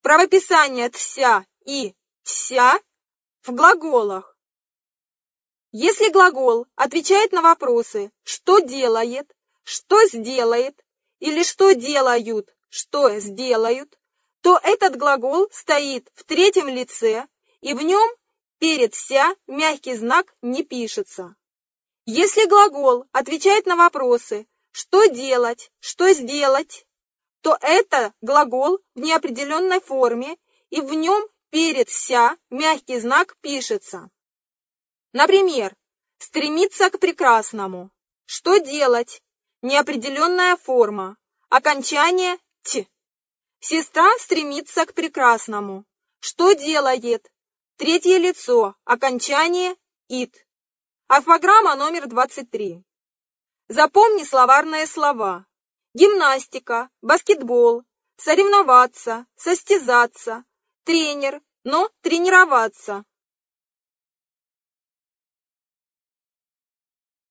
правописание «тся» и «тся» в глаголах. Если глагол отвечает на вопросы «что делает», «что сделает» или «что делают», «что сделают», то этот глагол стоит в третьем лице, и в нем перед «ся» мягкий знак не пишется. Если глагол отвечает на вопросы «что делать», «что сделать», то это глагол в неопределенной форме, и в нем перед «ся» мягкий знак пишется. Например, стремиться к прекрасному. Что делать? Неопределенная форма. Окончание «т». Сестра стремится к прекрасному. Что делает? Третье лицо. Окончание «ит». Орфограмма номер 23. Запомни словарные слова. Гимнастика, баскетбол, соревноваться, состязаться, тренер, но тренироваться.